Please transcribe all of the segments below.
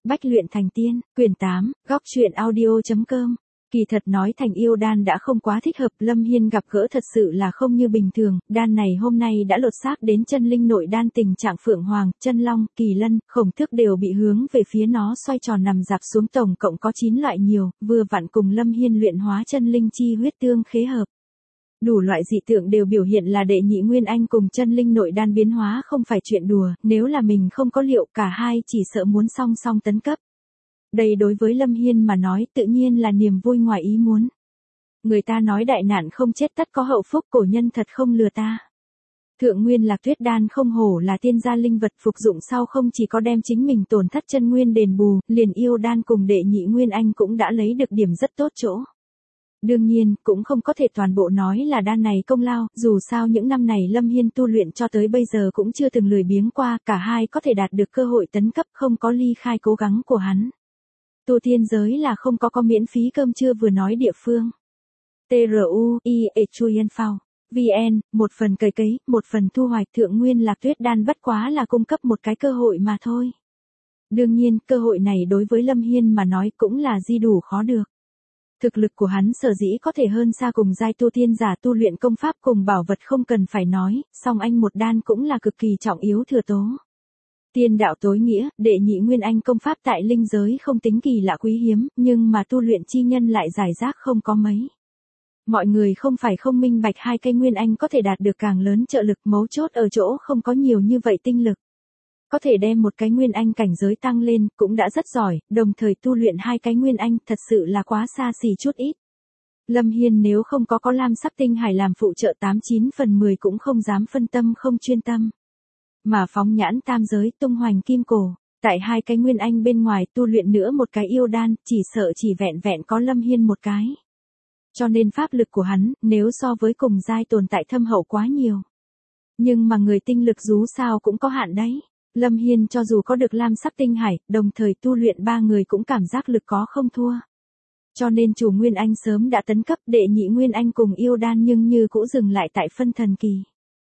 Bách luyện thành tiên, quyển 8, góc truyện audio.com. Kỳ thật nói thành yêu đan đã không quá thích hợp, Lâm Hiên gặp gỡ thật sự là không như bình thường, đan này hôm nay đã lột xác đến chân linh nội đan, tình trạng phượng hoàng, chân long, kỳ lân, khổng tước đều bị hướng về phía nó xoay tròn nằm dạp xuống, tổng cộng có 9 loại nhiều, vừa vặn cùng Lâm Hiên luyện hóa chân linh chi huyết tương khế hợp. Đủ loại dị tượng đều biểu hiện là đệ nhị nguyên anh cùng chân linh nội đan biến hóa không phải chuyện đùa, nếu là mình không có liệu cả hai chỉ sợ muốn song song tấn cấp. Đây đối với Lâm Hiên mà nói tự nhiên là niềm vui ngoài ý muốn. Người ta nói đại nạn không chết tất có hậu phúc, cổ nhân thật không lừa ta. Thượng nguyên Lạc Tuyết đan không hổ là tiên gia linh vật, phục dụng sau không chỉ có đem chính mình tổn thất chân nguyên đền bù, liền yêu đan cùng đệ nhị nguyên anh cũng đã lấy được điểm rất tốt chỗ. Đương nhiên, cũng không có thể toàn bộ nói là đan này công lao, dù sao những năm này Lâm Hiên tu luyện cho tới bây giờ cũng chưa từng lười biếng qua, cả hai có thể đạt được cơ hội tấn cấp không có ly khai cố gắng của hắn. Tu tiên giới là không có miễn phí cơm trưa vừa nói địa phương. TRUIE VN, một phần cày cấy, một phần thu hoạch, thượng nguyên Lạc Tuyết đan bất quá là cung cấp một cái cơ hội mà thôi. Đương nhiên, cơ hội này đối với Lâm Hiên mà nói cũng là di đủ khó được. Thực lực của hắn sở dĩ có thể hơn xa cùng giai tu tiên giả tu luyện công pháp cùng bảo vật không cần phải nói, song anh một đan cũng là cực kỳ trọng yếu thừa tố. Tiên đạo tối nghĩa, đệ nhị nguyên anh công pháp tại linh giới không tính kỳ lạ quý hiếm, nhưng mà tu luyện chi nhân lại giải rác không có mấy. Mọi người không phải không minh bạch hai cây nguyên anh có thể đạt được càng lớn trợ lực, mấu chốt ở chỗ không có nhiều như vậy tinh lực. Có thể đem một cái nguyên anh cảnh giới tăng lên, cũng đã rất giỏi, đồng thời tu luyện hai cái nguyên anh, thật sự là quá xa xỉ chút ít. Lâm Hiên nếu không có lam sắc tinh hải làm phụ trợ 89 phần 10 cũng không dám phân tâm không chuyên tâm. Mà phóng nhãn tam giới tung hoành kim cổ, tại hai cái nguyên anh bên ngoài tu luyện nữa một cái yêu đan, chỉ sợ chỉ vẹn vẹn có Lâm Hiên một cái. Cho nên pháp lực của hắn, nếu so với cùng giai tồn tại thâm hậu quá nhiều. Nhưng mà người tinh lực dù sao cũng có hạn đấy. Lâm Hiên cho dù có được lam sắc tinh hải, đồng thời tu luyện ba người cũng cảm giác lực có không thua. Cho nên chủ nguyên anh sớm đã tấn cấp, đệ nhị nguyên anh cùng yêu đan nhưng như cũ dừng lại tại phân thần kỳ.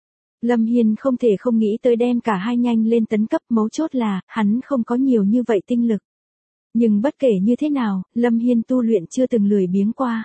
Lâm Hiên không thể không nghĩ tới đem cả hai nhanh lên tấn cấp, mấu chốt là, hắn không có nhiều như vậy tinh lực. Nhưng bất kể như thế nào, Lâm Hiên tu luyện chưa từng lười biếng qua.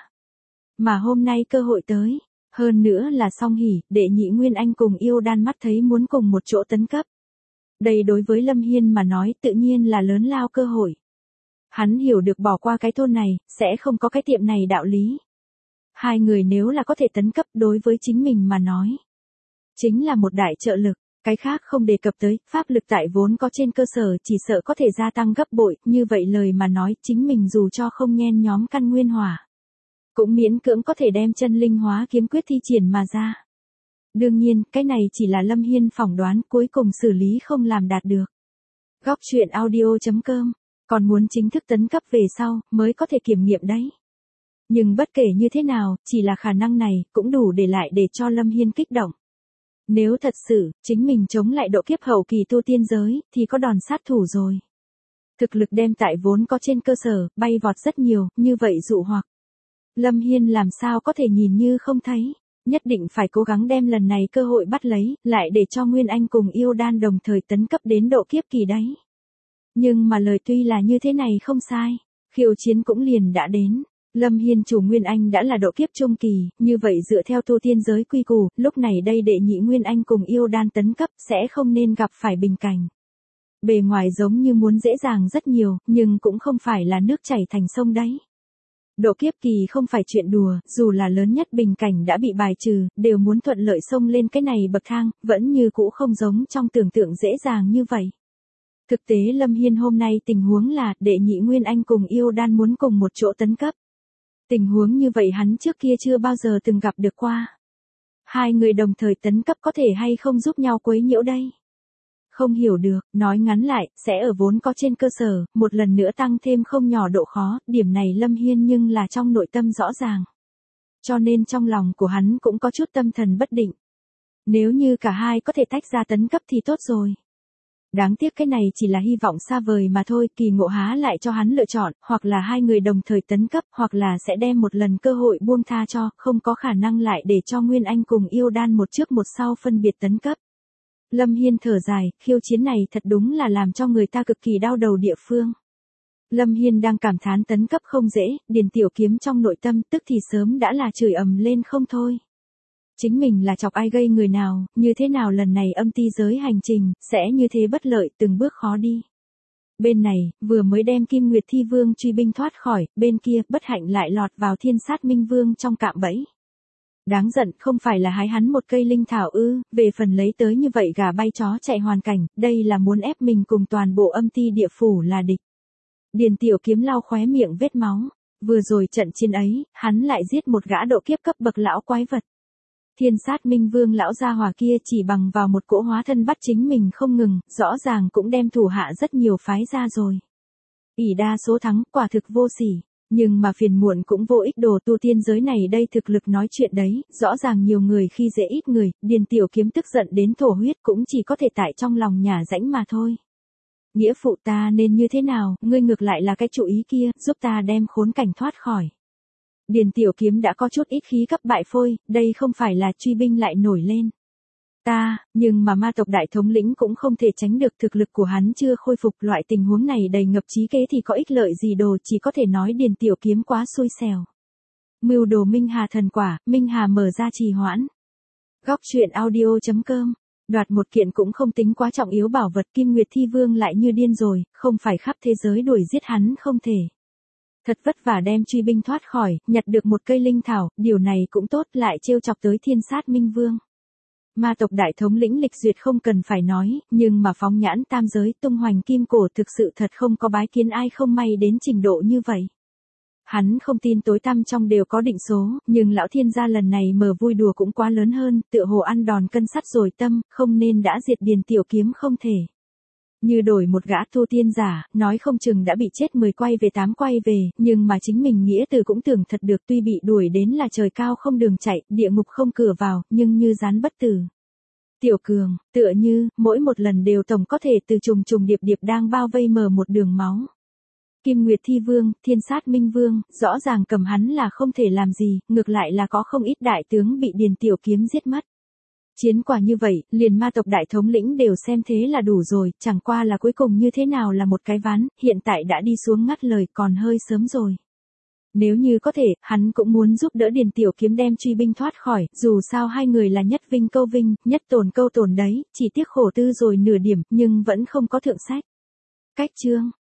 Mà hôm nay cơ hội tới, hơn nữa là song hỉ, đệ nhị nguyên anh cùng yêu đan mắt thấy muốn cùng một chỗ tấn cấp. Đây đối với Lâm Hiên mà nói tự nhiên là lớn lao cơ hội. Hắn hiểu được bỏ qua cái thôn này, sẽ không có cái tiệm này đạo lý. Hai người nếu là có thể tấn cấp đối với chính mình mà nói. Chính là một đại trợ lực, cái khác không đề cập tới, pháp lực tại vốn có trên cơ sở chỉ sợ có thể gia tăng gấp bội, như vậy lời mà nói chính mình dù cho không nhen nhóm căn nguyên hỏa. Cũng miễn cưỡng có thể đem chân linh hóa kiếm quyết thi triển mà ra. Đương nhiên, cái này chỉ là Lâm Hiên phỏng đoán, cuối cùng xử lý không làm đạt được. Góc truyện audio.com, còn muốn chính thức tấn cấp về sau, mới có thể kiểm nghiệm đấy. Nhưng bất kể như thế nào, chỉ là khả năng này, cũng đủ để lại để cho Lâm Hiên kích động. Nếu thật sự, chính mình chống lại độ kiếp hậu kỳ tu tiên giới, thì có đòn sát thủ rồi. Thực lực đem tại vốn có trên cơ sở, bay vọt rất nhiều, như vậy dụ hoặc. Lâm Hiên làm sao có thể nhìn như không thấy. Nhất định phải cố gắng đem lần này cơ hội bắt lấy, lại để cho Nguyên Anh cùng yêu đan đồng thời tấn cấp đến độ kiếp kỳ đấy. Nhưng mà lời tuy là như thế này không sai, khiêu chiến cũng liền đã đến. Lâm Hiên chủ Nguyên Anh đã là độ kiếp trung kỳ, như vậy dựa theo tu tiên giới quy củ, lúc này đây đệ nhị Nguyên Anh cùng yêu đan tấn cấp sẽ không nên gặp phải bình cảnh. Bề ngoài giống như muốn dễ dàng rất nhiều, nhưng cũng không phải là nước chảy thành sông đấy. Độ kiếp kỳ không phải chuyện đùa, dù là lớn nhất bình cảnh đã bị bài trừ, đều muốn thuận lợi xông lên cái này bậc thang, vẫn như cũ không giống trong tưởng tượng dễ dàng như vậy. Thực tế Lâm Hiên hôm nay tình huống là, đệ nhị Nguyên Anh cùng yêu đan muốn cùng một chỗ tấn cấp. Tình huống như vậy hắn trước kia chưa bao giờ từng gặp được qua. Hai người đồng thời tấn cấp có thể hay không giúp nhau quấy nhiễu đây? Không hiểu được, nói ngắn lại, sẽ ở vốn có trên cơ sở, một lần nữa tăng thêm không nhỏ độ khó, điểm này Lâm Hiên nhưng là trong nội tâm rõ ràng. Cho nên trong lòng của hắn cũng có chút tâm thần bất định. Nếu như cả hai có thể tách ra tấn cấp thì tốt rồi. Đáng tiếc cái này chỉ là hy vọng xa vời mà thôi, kỳ ngộ há lại cho hắn lựa chọn, hoặc là hai người đồng thời tấn cấp, hoặc là sẽ đem một lần cơ hội buông tha cho, không có khả năng lại để cho Nguyên Anh cùng yêu đan một trước một sau phân biệt tấn cấp. Lâm Hiên thở dài, khiêu chiến này thật đúng là làm cho người ta cực kỳ đau đầu địa phương. Lâm Hiên đang cảm thán tấn cấp không dễ, Điền Tiểu Kiếm trong nội tâm tức thì sớm đã là chửi ầm lên không thôi. Chính mình là chọc ai gây người nào, như thế nào lần này âm ti giới hành trình, sẽ như thế bất lợi từng bước khó đi. Bên này, vừa mới đem Kim Nguyệt Thi Vương truy binh thoát khỏi, bên kia, bất hạnh lại lọt vào Thiên Sát Minh Vương trong cạm bẫy. Đáng giận, không phải là hái hắn một cây linh thảo ư, về phần lấy tới như vậy gà bay chó chạy hoàn cảnh, đây là muốn ép mình cùng toàn bộ âm ti địa phủ là địch. Điền Tiểu Kiếm lau khóe miệng vết máu, vừa rồi trận chiến ấy, hắn lại giết một gã độ kiếp cấp bậc lão quái vật. Thiên Sát Minh Vương lão gia hỏa kia chỉ bằng vào một cỗ hóa thân bắt chính mình không ngừng, rõ ràng cũng đem thủ hạ rất nhiều phái ra rồi. Ỷ đa số thắng, quả thực vô sỉ, nhưng mà phiền muộn cũng vô ích, đồ tu tiên giới này đây thực lực nói chuyện đấy, rõ ràng nhiều người khi dễ ít người, Điền Tiểu Kiếm tức giận đến thổ huyết cũng chỉ có thể tại trong lòng nhả rãnh mà thôi. Nghĩa phụ ta nên như thế nào, ngươi ngược lại là cái chủ ý kia, giúp ta đem khốn cảnh thoát khỏi. Điền Tiểu Kiếm đã có chút ít khí cấp bại phôi, đây không phải là truy binh lại nổi lên. Nhưng mà ma tộc đại thống lĩnh cũng không thể tránh được, thực lực của hắn chưa khôi phục, loại tình huống này đầy ngập trí kế thì có ích lợi gì, đồ chỉ có thể nói Điền Tiểu Kiếm quá xui xẻo. Mưu đồ Minh Hà thần quả, Minh Hà mở ra trì hoãn. Góc truyện audio.com. Đoạt một kiện cũng không tính quá trọng yếu bảo vật, Kim Nguyệt Thi Vương lại như điên rồi, không phải khắp thế giới đuổi giết hắn không thể. Thật vất vả đem truy binh thoát khỏi, nhặt được một cây linh thảo, điều này cũng tốt, lại trêu chọc tới Thiên Sát Minh Vương. Ma tộc đại thống lĩnh Lịch Duyệt không cần phải nói, nhưng mà phóng nhãn tam giới, tung hoành kim cổ thực sự thật không có bái kiến ai không may đến trình độ như vậy. Hắn không tin tối tăm trong đều có định số, nhưng lão thiên gia lần này mở vui đùa cũng quá lớn hơn, tựa hồ ăn đòn cân sắt rồi tâm, không nên đã diệt Điền Tiểu Kiếm không thể. Như đổi một gã tu tiên giả, nói không chừng đã bị chết 10 quay về 8 quay về, nhưng mà chính mình nghĩa từ cũng tưởng thật được, tuy bị đuổi đến là trời cao không đường chạy, địa ngục không cửa vào, nhưng như rán bất tử. Tiểu Cường, tựa như, mỗi một lần đều tổng có thể từ trùng trùng điệp điệp đang bao vây mở một đường máu. Kim Nguyệt Thi Vương, Thiên Sát Minh Vương, rõ ràng cầm hắn là không thể làm gì, ngược lại là có không ít đại tướng bị Điền Tiểu Kiếm giết mất. Chiến quả như vậy, liền ma tộc đại thống lĩnh đều xem thế là đủ rồi, chẳng qua là cuối cùng như thế nào là một cái ván, hiện tại đã đi xuống ngắt lời còn hơi sớm rồi. Nếu như có thể, hắn cũng muốn giúp đỡ Điền Tiểu Kiếm đem truy binh thoát khỏi, dù sao hai người là nhất vinh câu vinh, nhất tổn câu tổn đấy, chỉ tiếc khổ tư rồi nửa điểm, nhưng vẫn không có thượng sách. Cách chương